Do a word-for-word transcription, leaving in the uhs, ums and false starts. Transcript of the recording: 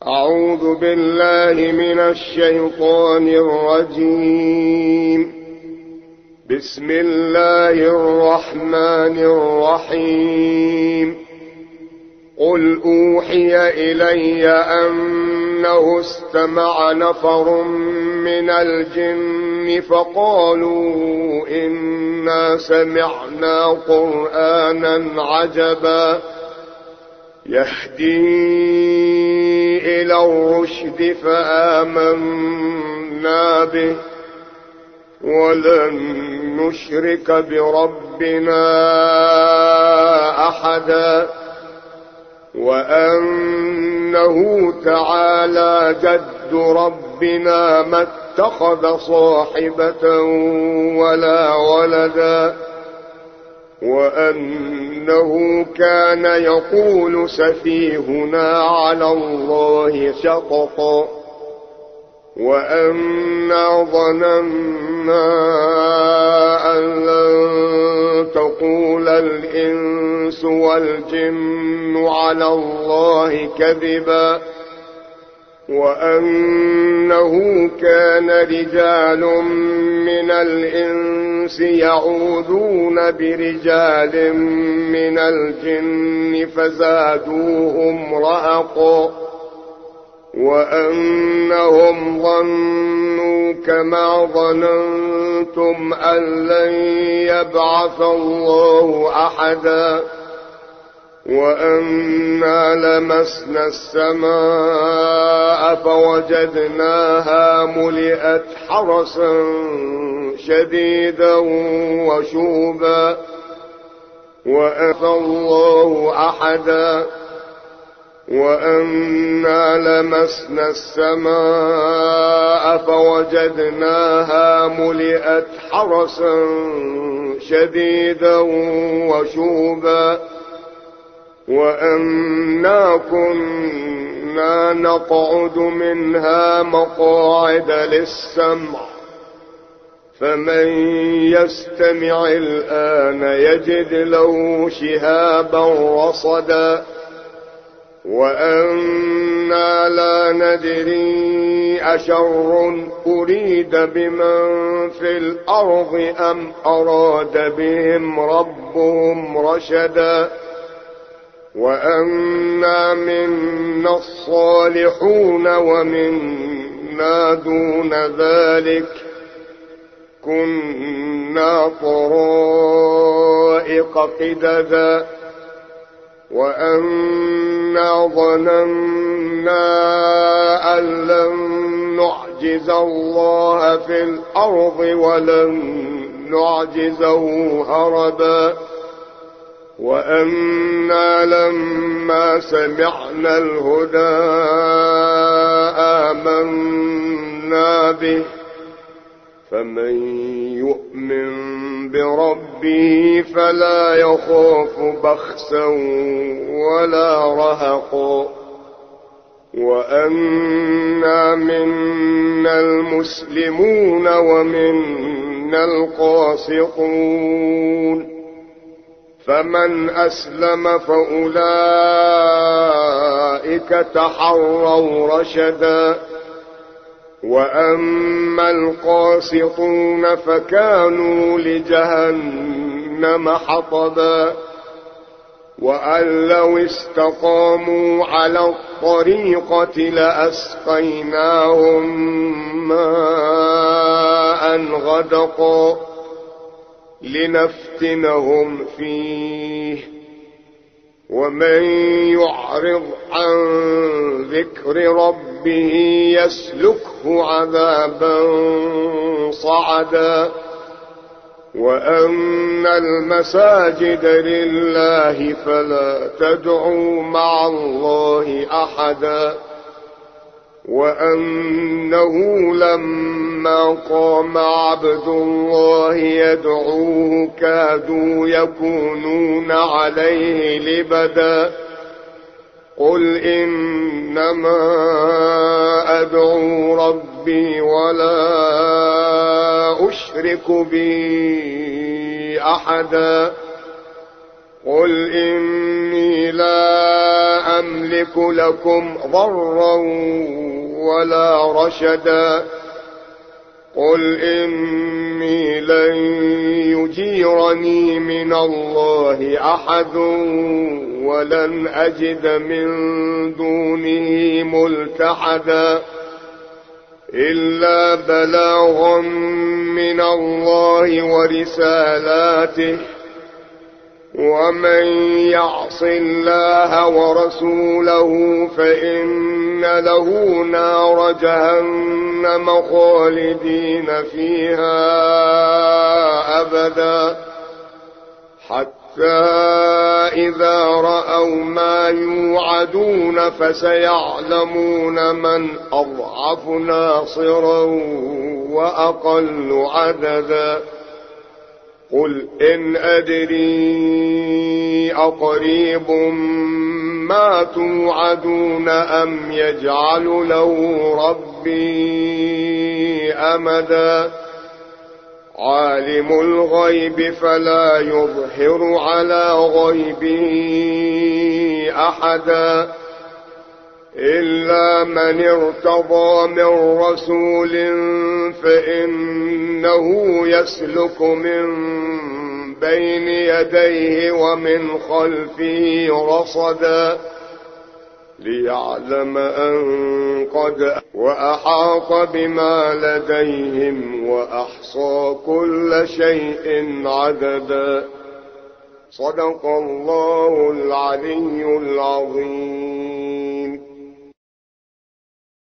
أعوذ بالله من الشيطان الرجيم. بسم الله الرحمن الرحيم. قل أوحي إلي أنه استمع نفر من الجن فقالوا إنا سمعنا قرآنا عجبا يهدي إلى الرشد فآمنا به ولن نشرك بربنا أحدا وأنه تعالى جد ربنا ما اتخذ صاحبة ولا ولدا وأنه كان يقول سفيهنا على الله شططا وأنا ظننا أن لن تقول الإنس والجن على الله كذبا وأنه كان رجال من الإنس يعوذون برجال من الجن فزادوهم رهقا وأنهم ظنوا كما ظننتم أن لن يبعث الله أحدا وأنا لمسنا السماء فوجدناها ملئت حرسا شديدا وشوبا وأتى الله أحدا وأنا لمسنا السماء فوجدناها ملئت حرسا شديدا وشوبا وأنا كنا نقعد منها مقاعد للسمع فمن يستمع الآن يجد له شهابا رصدا وأنا لا ندري أشر أريد بمن في الأرض أم أراد بهم ربهم رشدا وأنا منا الصالحون ومنا دون ذلك كنا طرائق قددا وأنا ظننا أن لن نعجز الله في الأرض ولن نعجزه هربا وأنا لما سمعنا الهدى آمنا به فمن يؤمن بربه فلا يخاف بخسا ولا رهقا وأنا منا المسلمون ومنا القاسطون فمن أسلم فأولئك تحروا رشدا وأما القاسطون فكانوا لجهنم حطبا وأن لو استقاموا على الطريقة لأسقيناهم ماء غدقا لنفتنهم فيه ومن يعرض عن ذكر ربه يسلكه عذابا صعدا وأن المساجد لله فلا تدعوا مع الله أحدا وأنه لما قام عبد الله يدعوه كادوا يكونون عليه لبدا قل إنما أدعو ربي ولا أشرك به أحدا قل إني لا أملك لكم ضرا ولا رشدا قل إني لن يجيرني من الله أحد ولن أجد من دونه ملتحدا إلا بلاغا من الله ورسالاته ومن يعص الله ورسوله فإن له نار جهنم خالدين فيها أبدا حتى إذا رأوا ما يوعدون فسيعلمون من أضعف ناصرا وأقل عددا قل إن أدري أقريب ما توعدون أم يجعل له ربي أمدا عالم الغيب فلا يظهر على غيبه أحدا إلا من ارتضى من رسول فإنه يسلك من بين يديه ومن خلفه رصدا ليعلم أن قد وأحاط بما لديهم وأحصى كل شيء عددا صدق الله العلي العظيم.